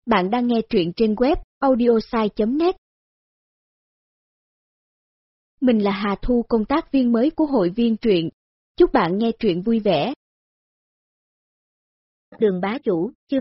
Bạn đang nghe truyện trên web audiosai.net. Mình là Hà Thu, công tác viên mới của hội viên truyện. Chúc bạn nghe truyện vui vẻ. Đường bá chủ, chương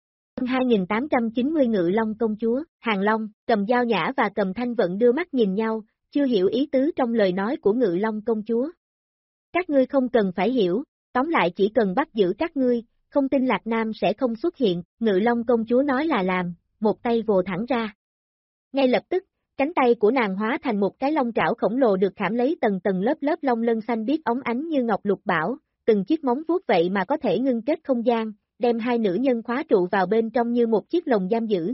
2890 Ngự Long công chúa, Hàng Long, Cầm Dao Nhã và Cầm Thanh Vận đưa mắt nhìn nhau, chưa hiểu ý tứ trong lời nói của Ngự Long công chúa. Các ngươi không cần phải hiểu, tóm lại chỉ cần bắt giữ các ngươi, không tin Lạc Nam sẽ không xuất hiện, Ngự Long công chúa nói là làm, một tay vồ thẳng ra. Ngay lập tức, cánh tay của nàng hóa thành một cái long trảo khổng lồ được khảm lấy tầng tầng lớp lớp long lân xanh biếc óng ánh như ngọc lục bảo, từng chiếc móng vuốt vậy mà có thể ngưng kết không gian, đem hai nữ nhân khóa trụ vào bên trong như một chiếc lồng giam giữ.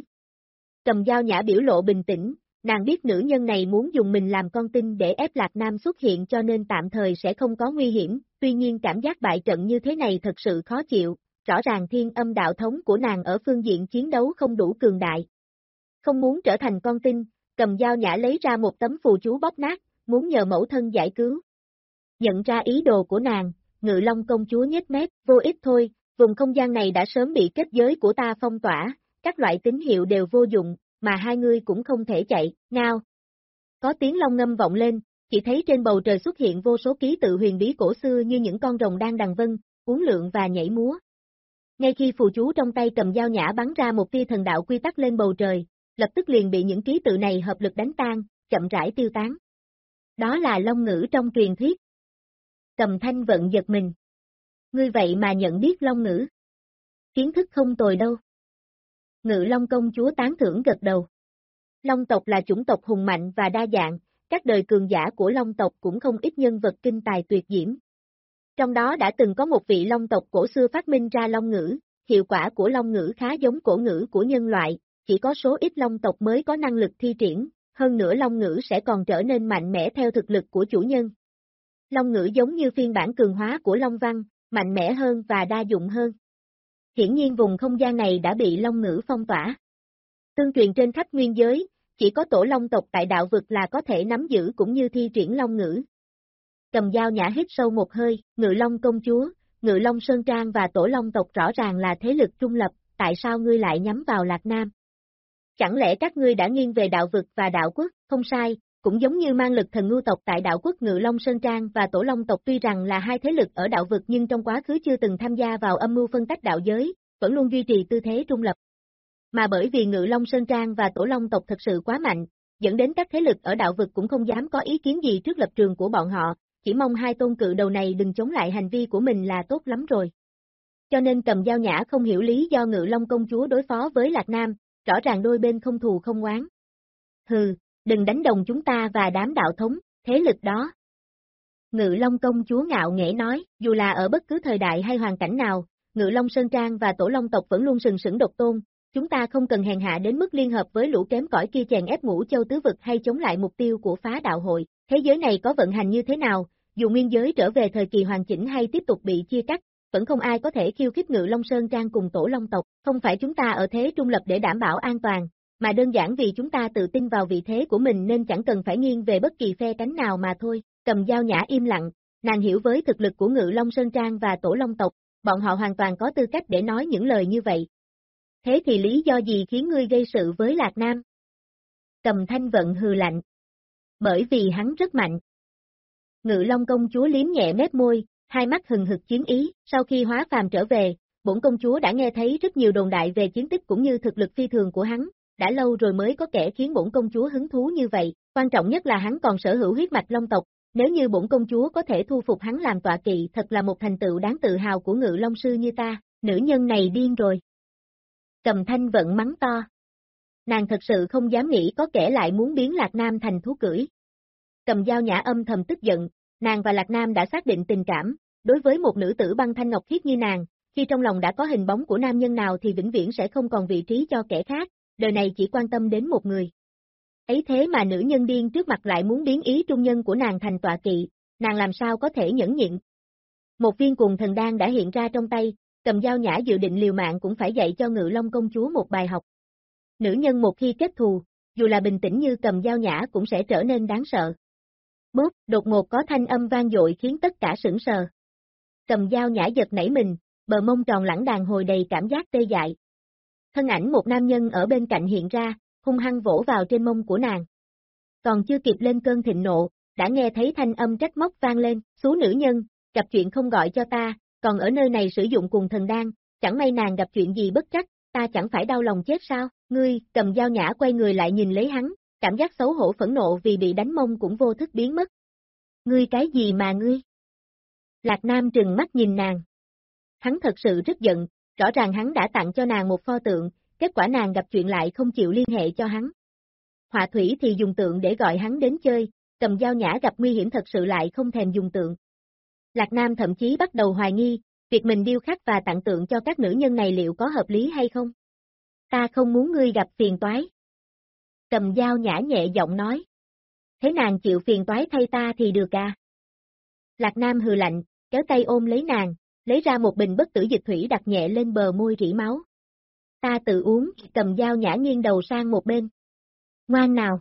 Cầm Dao Nhã biểu lộ bình tĩnh, nàng biết nữ nhân này muốn dùng mình làm con tin để ép Lạc Nam xuất hiện cho nên tạm thời sẽ không có nguy hiểm, tuy nhiên cảm giác bại trận như thế này thật sự khó chịu, rõ ràng thiên âm đạo thống của nàng ở phương diện chiến đấu không đủ cường đại. Không muốn trở thành con tin, Cầm Dao Nhã lấy ra một tấm phù chú bóp nát, muốn nhờ mẫu thân giải cứu. Nhận ra ý đồ của nàng, Ngự Long công chúa nhếch mép, vô ích thôi, vùng không gian này đã sớm bị kết giới của ta phong tỏa, các loại tín hiệu đều vô dụng, mà hai người cũng không thể chạy, ngao. Có tiếng long ngâm vọng lên, chỉ thấy trên bầu trời xuất hiện vô số ký tự huyền bí cổ xưa như những con rồng đang đằng vân, uốn lượn và nhảy múa. Ngay khi phù chú trong tay Cầm Dao Nhã bắn ra một tia thần đạo quy tắc lên bầu trời, lập tức liền bị những ký tự này hợp lực đánh tan, chậm rãi tiêu tán. Đó là long ngữ trong truyền thuyết. Cầm Thanh Vận giật mình. Ngươi vậy mà nhận biết long ngữ. Kiến thức không tồi đâu. Ngự Long công chúa tán thưởng gật đầu. Long tộc là chủng tộc hùng mạnh và đa dạng, các đời cường giả của Long tộc cũng không ít nhân vật kinh tài tuyệt diễm. Trong đó đã từng có một vị Long tộc cổ xưa phát minh ra long ngữ, hiệu quả của long ngữ khá giống cổ ngữ của nhân loại, chỉ có số ít Long tộc mới có năng lực thi triển, hơn nữa long ngữ sẽ còn trở nên mạnh mẽ theo thực lực của chủ nhân. Long ngữ giống như phiên bản cường hóa của Long văn, mạnh mẽ hơn và đa dụng hơn. Hiển nhiên vùng không gian này đã bị long ngữ phong tỏa. Tương truyền trên khắp nguyên giới, chỉ có tổ long tộc tại đạo vực là có thể nắm giữ cũng như thi triển long ngữ. Cầm Dao Nhã hít sâu một hơi, Ngự Long công chúa, Ngự Long Sơn Trang và tổ long tộc rõ ràng là thế lực trung lập, tại sao ngươi lại nhắm vào Lạc Nam? Chẳng lẽ các ngươi đã nghiêng về đạo vực và đạo quốc, không sai, cũng giống như mang lực thần ngưu tộc tại đạo quốc Ngự Long Sơn Trang và tổ long tộc tuy rằng là hai thế lực ở đạo vực nhưng trong quá khứ chưa từng tham gia vào âm mưu phân tách đạo giới, vẫn luôn duy trì tư thế trung lập. Mà bởi vì Ngự Long Sơn Trang và tổ long tộc thật sự quá mạnh, dẫn đến các thế lực ở đạo vực cũng không dám có ý kiến gì trước lập trường của bọn họ, chỉ mong hai tôn cự đầu này đừng chống lại hành vi của mình là tốt lắm rồi. Cho nên Cầm Dao Nhã không hiểu lý do Ngự Long công chúa đối phó với Lạc Nam, rõ ràng đôi bên không thù không oán. Hừ, đừng đánh đồng chúng ta và đám đạo thống, thế lực đó. Ngự Long công chúa ngạo nghễ nói, dù là ở bất cứ thời đại hay hoàn cảnh nào, Ngự Long Sơn Trang và tổ long tộc vẫn luôn sừng sững độc tôn, chúng ta không cần hèn hạ đến mức liên hợp với lũ kém cỏi kia chèn ép Ngũ Châu tứ vực hay chống lại mục tiêu của phá đạo hội. Thế giới này có vận hành như thế nào, dù nguyên giới trở về thời kỳ hoàn chỉnh hay tiếp tục bị chia cắt, vẫn không ai có thể khiêu khích Ngự Long Sơn Trang cùng tổ long tộc, không phải chúng ta ở thế trung lập để đảm bảo an toàn, mà đơn giản vì chúng ta tự tin vào vị thế của mình nên chẳng cần phải nghiêng về bất kỳ phe cánh nào mà thôi. Cầm Dao Nhã im lặng, nàng hiểu với thực lực của Ngự Long Sơn Trang và tổ long tộc, bọn họ hoàn toàn có tư cách để nói những lời như vậy. Thế thì lý do gì khiến ngươi gây sự với Lạc Nam? Cầm Thanh Vận hừ lạnh. Bởi vì hắn rất mạnh. Ngự Long công chúa liếm nhẹ mép môi, hai mắt hừng hực chiến ý, sau khi hóa phàm trở về, bổn công chúa đã nghe thấy rất nhiều đồn đại về chiến tích cũng như thực lực phi thường của hắn, đã lâu rồi mới có kẻ khiến bổn công chúa hứng thú như vậy, quan trọng nhất là hắn còn sở hữu huyết mạch long tộc, nếu như bổn công chúa có thể thu phục hắn làm tọa kỵ thật là một thành tựu đáng tự hào của Ngự Long sư như ta, nữ nhân này điên rồi. Cầm Thanh Vận mắng to. Nàng thật sự không dám nghĩ có kẻ lại muốn biến Lạc Nam thành thú cưỡi. Cầm Dao Nhã âm thầm tức giận, nàng và Lạc Nam đã xác định tình cảm, đối với một nữ tử băng thanh ngọc khiết như nàng, khi trong lòng đã có hình bóng của nam nhân nào thì vĩnh viễn sẽ không còn vị trí cho kẻ khác, đời này chỉ quan tâm đến một người. Ấy thế mà nữ nhân điên trước mặt lại muốn biến ý trung nhân của nàng thành tọa kỵ, nàng làm sao có thể nhẫn nhịn. Một viên cuồng thần đan đã hiện ra trong tay, Cầm Dao Nhã dự định liều mạng cũng phải dạy cho Ngự Long công chúa một bài học. Nữ nhân một khi kết thù, dù là bình tĩnh như Cầm Dao Nhã cũng sẽ trở nên đáng sợ. Bốp, đột ngột có thanh âm vang dội khiến tất cả sửng sờ. Cầm Dao Nhã giật nảy mình, bờ mông tròn lẳng đàn hồi đầy cảm giác tê dại. Thân ảnh một nam nhân ở bên cạnh hiện ra, hung hăng vỗ vào trên mông của nàng. Còn chưa kịp lên cơn thịnh nộ, đã nghe thấy thanh âm trách móc vang lên, xú nữ nhân, gặp chuyện không gọi cho ta, còn ở nơi này sử dụng cùng thần đan, chẳng may nàng gặp chuyện gì bất trắc, ta chẳng phải đau lòng chết sao, ngươi, Cầm Dao Nhã quay người lại nhìn lấy hắn, cảm giác xấu hổ phẫn nộ vì bị đánh mông cũng vô thức biến mất. Ngươi cái gì mà ngươi? Lạc Nam trừng mắt nhìn nàng. Hắn thật sự rất giận, rõ ràng hắn đã tặng cho nàng một pho tượng, kết quả nàng gặp chuyện lại không chịu liên hệ cho hắn. Họa thủy thì dùng tượng để gọi hắn đến chơi, Cầm Dao Nhã gặp nguy hiểm thật sự lại không thèm dùng tượng. Lạc Nam thậm chí bắt đầu hoài nghi, việc mình điêu khắc và tặng tượng cho các nữ nhân này liệu có hợp lý hay không? Ta không muốn ngươi gặp phiền toái. Cầm Dao Nhã nhẹ giọng nói. Thế nàng chịu phiền toái thay ta thì được à? Lạc Nam hừ lạnh, kéo tay ôm lấy nàng, lấy ra một bình bất tử dịch thủy đặt nhẹ lên bờ môi rỉ máu. Ta tự uống, Cầm Dao Nhã nghiêng đầu sang một bên. Ngoan nào.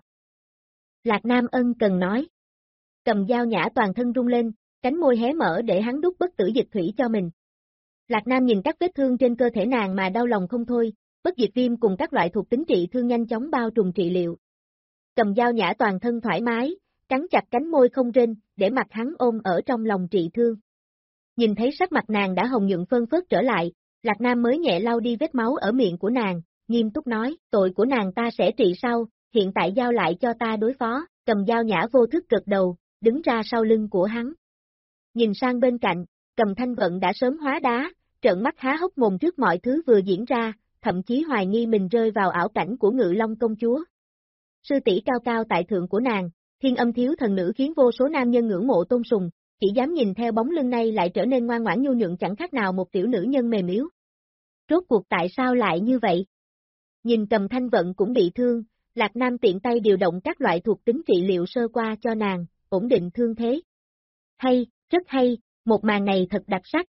Lạc Nam ân cần nói. Cầm Dao Nhã toàn thân rung lên, cánh môi hé mở để hắn đút bất tử dịch thủy cho mình. Lạc Nam nhìn các vết thương trên cơ thể nàng mà đau lòng không thôi, bất diệt viêm cùng các loại thuộc tính trị thương nhanh chóng bao trùm trị liệu. Cầm Dao Nhã toàn thân thoải mái, cắn chặt cánh môi không rên, để mặt hắn ôm ở trong lòng trị thương. Nhìn thấy sắc mặt nàng đã hồng nhuận phơn phớt trở lại, Lạc Nam mới nhẹ lau đi vết máu ở miệng của nàng, nghiêm túc nói, tội của nàng ta sẽ trị sau, hiện tại giao lại cho ta đối phó. Cầm Dao Nhã vô thức gật đầu, đứng ra sau lưng của hắn. Nhìn sang bên cạnh, Cầm Thanh Vận đã sớm hóa đá, trợn mắt há hốc mồm trước mọi thứ vừa diễn ra, thậm chí hoài nghi mình rơi vào ảo cảnh của Ngự Long công chúa. Sư tỷ cao cao tại thượng của nàng, Thiên Âm thiếu thần nữ khiến vô số nam nhân ngưỡng mộ tôn sùng, chỉ dám nhìn theo bóng lưng này lại trở nên ngoan ngoãn nhu nhuận chẳng khác nào một tiểu nữ nhân mềm yếu. Rốt cuộc tại sao lại như vậy? Nhìn Cầm Thanh Vận cũng bị thương, Lạc Nam tiện tay điều động các loại thuộc tính trị liệu sơ qua cho nàng, ổn định thương thế. Hay, rất hay, một màn này thật đặc sắc.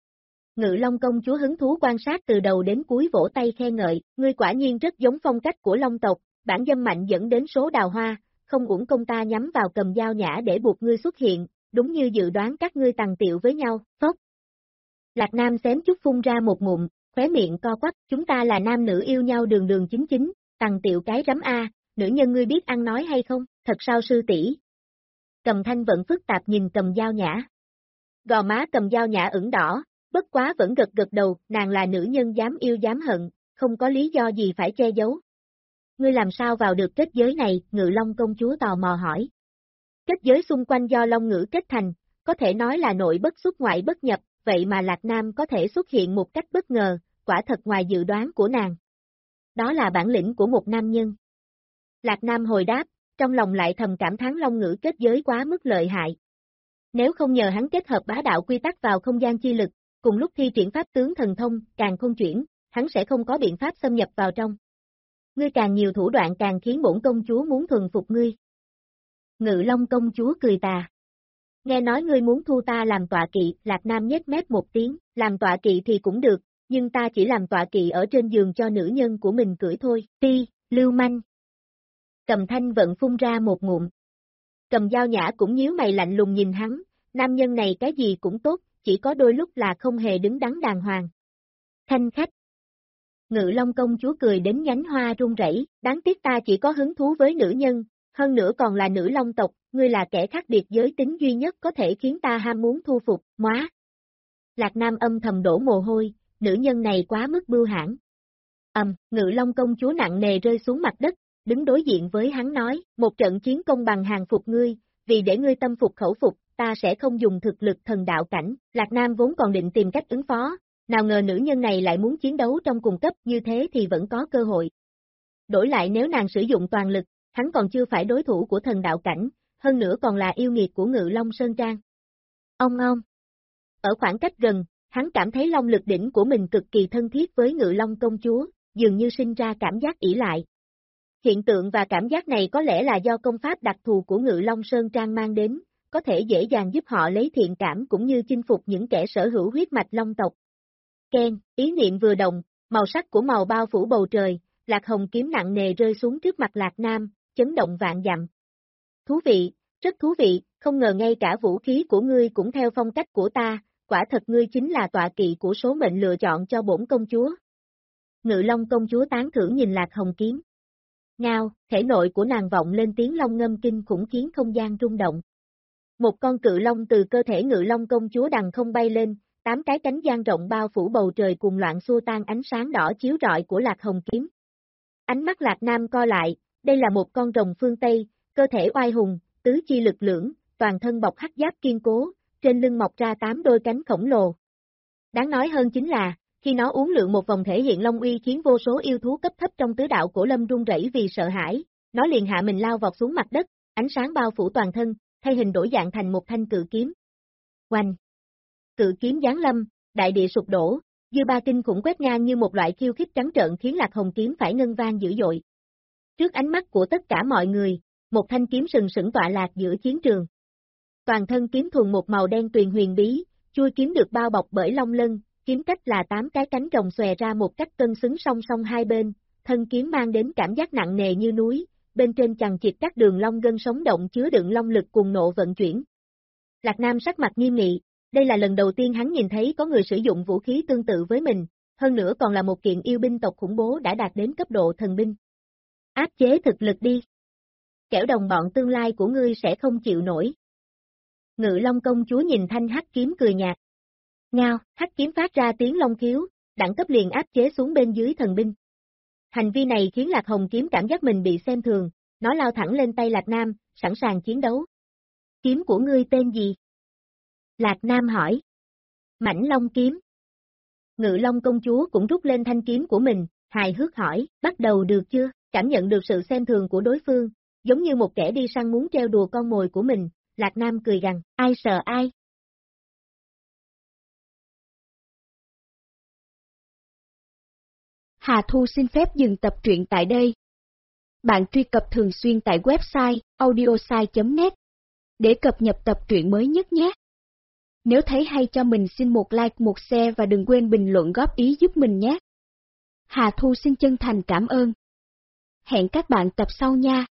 Ngự Long công chúa hứng thú quan sát từ đầu đến cuối vỗ tay khen ngợi, ngươi quả nhiên rất giống phong cách của Long tộc, bản dâm mạnh dẫn đến số đào hoa, không uổng công ta nhắm vào Cầm Dao Nhã để buộc ngươi xuất hiện, đúng như dự đoán các ngươi tằng tiệu với nhau, phốc. Lạc Nam xém chút phun ra một ngụm, khóe miệng co quắp, chúng ta là nam nữ yêu nhau đường đường chính chính, tằng tiệu cái rắm a, nữ nhân ngươi biết ăn nói hay không, thật sao sư tỷ? Cầm Thanh Vận phức tạp nhìn Cầm Dao Nhã. Gò má Cầm Dao Nhã ửng đỏ, bất quá vẫn gật gật đầu, nàng là nữ nhân dám yêu dám hận, không có lý do gì phải che giấu. Ngươi làm sao vào được kết giới này? Ngự Long công chúa tò mò hỏi. Kết giới xung quanh do Long ngữ kết thành, có thể nói là nội bất xuất ngoại bất nhập, vậy mà Lạc Nam có thể xuất hiện một cách bất ngờ, quả thật ngoài dự đoán của nàng. Đó là bản lĩnh của một nam nhân. Lạc Nam hồi đáp, trong lòng lại thầm cảm thán Long ngữ kết giới quá mức lợi hại. Nếu không nhờ hắn kết hợp bá đạo quy tắc vào không gian chi lực, cùng lúc thi triển pháp tướng thần thông, càng không chuyển, hắn sẽ không có biện pháp xâm nhập vào trong. Ngươi càng nhiều thủ đoạn càng khiến bổn công chúa muốn thuần phục ngươi. Ngự Long công chúa cười tà. Nghe nói ngươi muốn thu ta làm tọa kỵ, Lạc Nam nhếch mép một tiếng, làm tọa kỵ thì cũng được, nhưng ta chỉ làm tọa kỵ ở trên giường cho nữ nhân của mình cưỡi thôi, ti, lưu manh. Cầm Thanh Vận phun ra một ngụm. Cầm Dao Nhã cũng nhíu mày lạnh lùng nhìn hắn, nam nhân này cái gì cũng tốt, chỉ có đôi lúc là không hề đứng đắn đàng hoàng. Thanh khách. Ngự Long công chúa cười đến nhánh hoa run rẩy, đáng tiếc ta chỉ có hứng thú với nữ nhân, hơn nữa còn là nữ Long tộc, ngươi là kẻ khác biệt giới tính duy nhất có thể khiến ta ham muốn thu phục, móa. Lạc Nam âm thầm đổ mồ hôi, nữ nhân này quá mức bưu hãn. Ngự Long công chúa nặng nề rơi xuống mặt đất, đứng đối diện với hắn nói, một trận chiến công bằng hàng phục ngươi, vì để ngươi tâm phục khẩu phục, ta sẽ không dùng thực lực thần đạo cảnh. Lạc Nam vốn còn định tìm cách ứng phó, nào ngờ nữ nhân này lại muốn chiến đấu trong cùng cấp, như thế thì vẫn có cơ hội. Đổi lại nếu nàng sử dụng toàn lực, hắn còn chưa phải đối thủ của thần đạo cảnh, hơn nữa còn là yêu nghiệt của Ngự Long Sơn Trang. Ông. Ở khoảng cách gần, hắn cảm thấy long lực đỉnh của mình cực kỳ thân thiết với Ngự Long công chúa, dường như sinh ra cảm giác ỷ lại. Hiện tượng và cảm giác này có lẽ là do công pháp đặc thù của Ngự Long Sơn Trang mang đến, có thể dễ dàng giúp họ lấy thiện cảm cũng như chinh phục những kẻ sở hữu huyết mạch long tộc. Ken, ý niệm vừa động, màu sắc của màu bao phủ bầu trời, lạc hồng kiếm nặng nề rơi xuống trước mặt Lạc Nam, chấn động vạn dặm. Thú vị, rất thú vị, không ngờ ngay cả vũ khí của ngươi cũng theo phong cách của ta, quả thật ngươi chính là tọa kỵ của số mệnh lựa chọn cho bổn công chúa. Ngự Long công chúa tán thưởng nhìn Lạc Hồng kiếm. Ngao, thể nội của nàng vọng lên tiếng long ngâm kinh khủng khiến không gian rung động. Một con cự long từ cơ thể Ngự Long công chúa đằng không bay lên, 8 cái cánh dang rộng bao phủ bầu trời cùng loạn xua tan ánh sáng đỏ chiếu rọi của Lạc Hồng kiếm. Ánh mắt Lạc Nam co lại, đây là một con rồng phương Tây, cơ thể oai hùng, tứ chi lực lưỡng, toàn thân bọc hắc giáp kiên cố, trên lưng mọc ra 8 đôi cánh khổng lồ. Đáng nói hơn chính là, khi nó uốn lượn một vòng thể hiện long uy khiến vô số yêu thú cấp thấp trong tứ đạo cổ lâm run rẩy vì sợ hãi, nó liền hạ mình lao vọt xuống mặt đất, ánh sáng bao phủ toàn thân, thay hình đổi dạng thành một thanh cự kiếm. Oanh! Cự kiếm giáng lâm, đại địa sụp đổ, dư ba kinh khủng quét ngang như một loại khiêu khích trắng trợn khiến Lạc Hồng kiếm phải ngân vang dữ dội. Trước ánh mắt của tất cả mọi người, một thanh kiếm sừng sững tọa lạc giữa chiến trường. Toàn thân kiếm thuần một màu đen tuyền huyền bí, chuôi kiếm được bao bọc bởi long lân, kiếm cách là 8 cái cánh rồng xòe ra một cách cân xứng song song hai bên, thân kiếm mang đến cảm giác nặng nề như núi, bên trên chằng chịt các đường long gân sống động chứa đựng long lực cuồng nộ vận chuyển. Lạc Nam sắc mặt nghiêm nghị, đây là lần đầu tiên hắn nhìn thấy có người sử dụng vũ khí tương tự với mình, hơn nữa còn là một kiện yêu binh tộc khủng bố đã đạt đến cấp độ thần binh. Áp chế thực lực đi. Kẻo đồng bọn tương lai của ngươi sẽ không chịu nổi. Ngự Long công chúa nhìn thanh hắc kiếm cười nhạt. Ngao, hắc kiếm phát ra tiếng long khiếu, đẳng cấp liền áp chế xuống bên dưới thần binh. Hành vi này khiến Lạc Hồng kiếm cảm giác mình bị xem thường, nó lao thẳng lên tay Lạc Nam, sẵn sàng chiến đấu. Kiếm của ngươi tên gì? Lạc Nam hỏi. Mãnh Long kiếm. Ngự Long công chúa cũng rút lên thanh kiếm của mình, hài hước hỏi, bắt đầu được chưa? Cảm nhận được sự xem thường của đối phương, giống như một kẻ đi săn muốn treo đùa con mồi của mình, Lạc Nam cười gằn, ai sợ ai? Hà Thu xin phép dừng tập truyện tại đây. Bạn truy cập thường xuyên tại website audiosai.net để cập nhật tập truyện mới nhất nhé. Nếu thấy hay cho mình xin một like, một share và đừng quên bình luận góp ý giúp mình nhé. Hà Thu xin chân thành cảm ơn. Hẹn các bạn tập sau nha.